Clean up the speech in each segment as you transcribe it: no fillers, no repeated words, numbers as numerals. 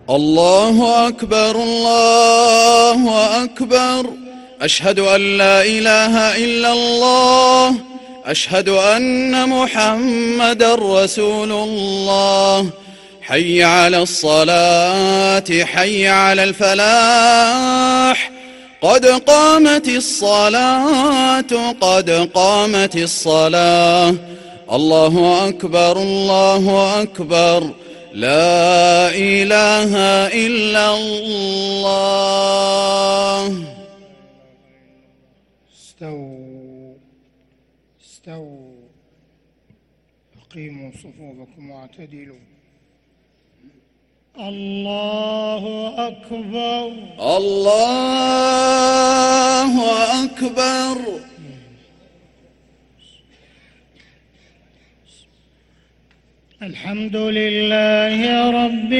الله أكبر الله أكبر. أشهد أن لا إله إلا الله. أشهد أن محمدًا رسول الله. حي على الصلاة حي على الفلاح. قد قامت الصلاة قد قامت الصلاة. الله أكبر الله أكبر. لا إله إلا الله. استووا أقيموا صفوفكم واعتدلوا. الله أكبر الله أكبر. الحمد لله رب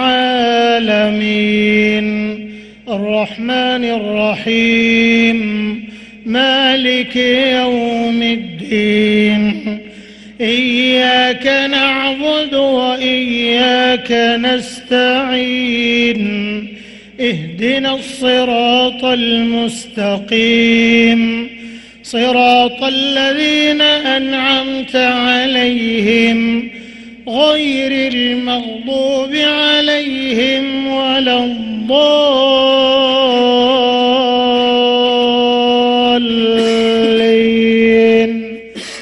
العالمين الرحمن الرحيم مالك يوم الدين. إياك نعبد وإياك نستعين. اهدنا الصراط المستقيم صراط الذين أنعمت عليهم غير المغضوب عليهم ولا الضالين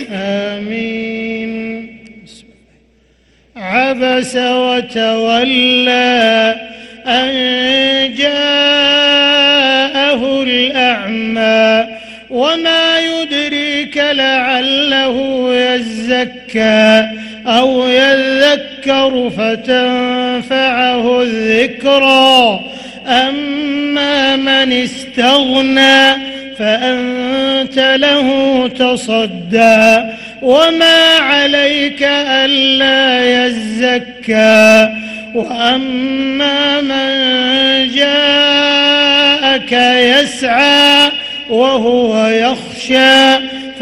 آمين. عبس وتولى أن جاءه الأعمى وما يدريك لعله يزكى أو يذكر فتنفعه الذكرى. أما من استغنى فأنت له تصدى وما عليك ألا يزكى. وأما من جاءك يسعى وهو يخشى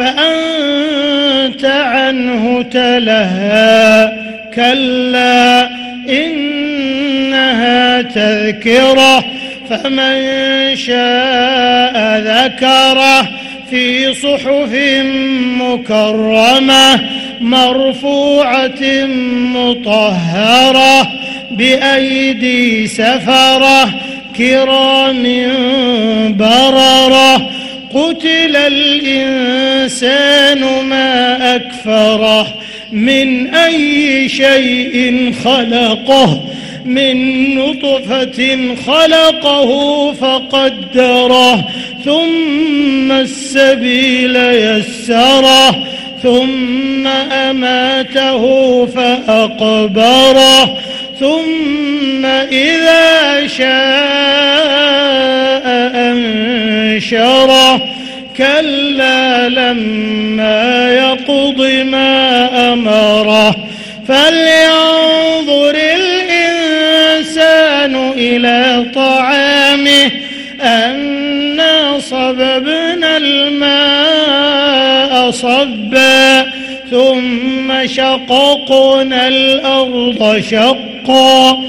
فأنت عنه تلهى. كلا إنها تذكرة فمن شاء ذكره في صحف مكرمة مرفوعة مطهرة بأيدي سفرة كرام بررة. قتل الإنسان ما أكفره من أي شيء خلقه من نطفة خلقه فقدره ثم السبيل يسره ثم أماته فأقبره ثم إذا شاء أنشره. كلا لما يقض ما أمره. فلينظر الإنسان إلى طعامه أنا صببنا الماء صبا ثم شققنا الأرض شقا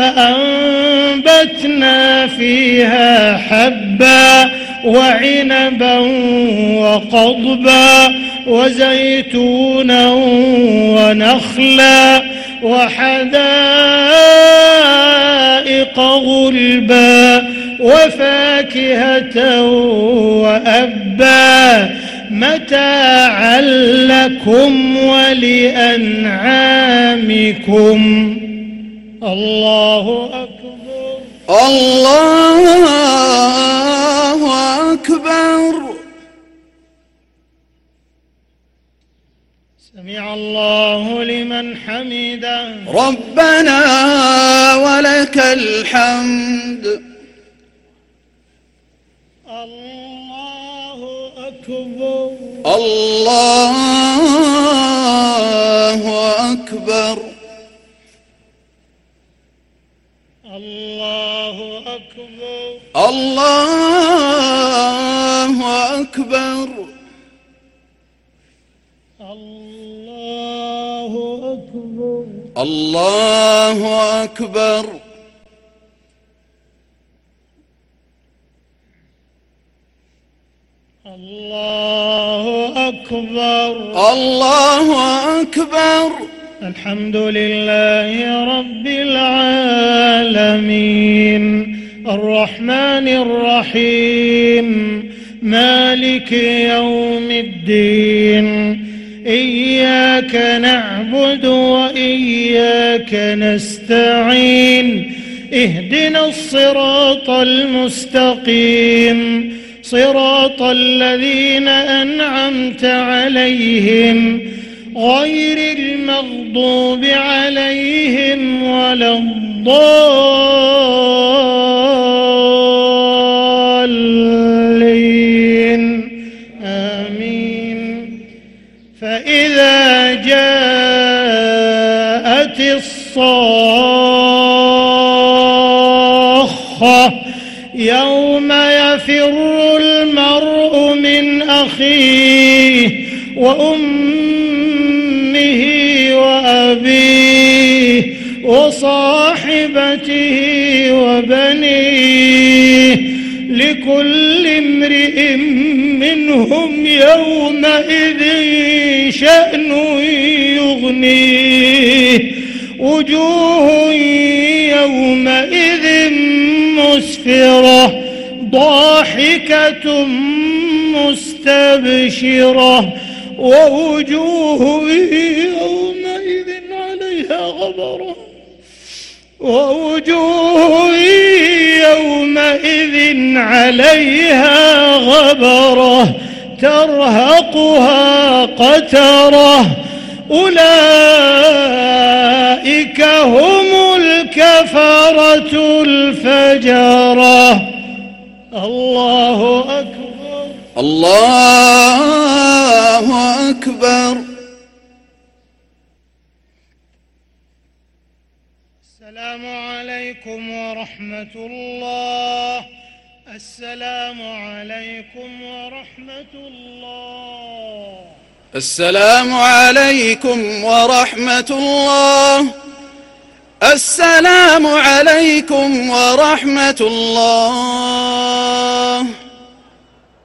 فأنبتنا فيها حبا وعنبا وقضبا وزيتونا ونخلا وحدائق غلبا وفاكهة وأبا متاعا لكم ولأنعامكم. الله أكبر الله أكبر. سمع الله لمن حمده. ربنا ولك الحمد. الله أكبر الله أكبر. الله أكبر الله أكبر. الله أكبر الله أكبر. الله أكبر. الله أكبر. الحمد لله رب العالمين الرحمن الرحيم مالك يوم الدين إياك نعبد وإياك نستعين اهدنا الصراط المستقيم صراط الذين أنعمت عليهم غير المغضوب عليهم ولا الضالين آمين. فإذا جاءت الصاخة يوم يفر المرء من أخيه وأمه وأبيه وصاحبته وبنيه لكل امرئ منهم يومئذ شأن يغنيه وجوه يومئذ مسفرة ضاحكة مستبشرة ووجوه يومئذ عليها غبرة ووجوه يومئذ عليها غبرة ترهقها قترة أولئك هم الكفرة الفجرة. الله أكبر. الله أكبر. السلام عليكم ورحمة الله. السلام عليكم ورحمة الله. السلام عليكم ورحمة الله. السلام عليكم ورحمة الله.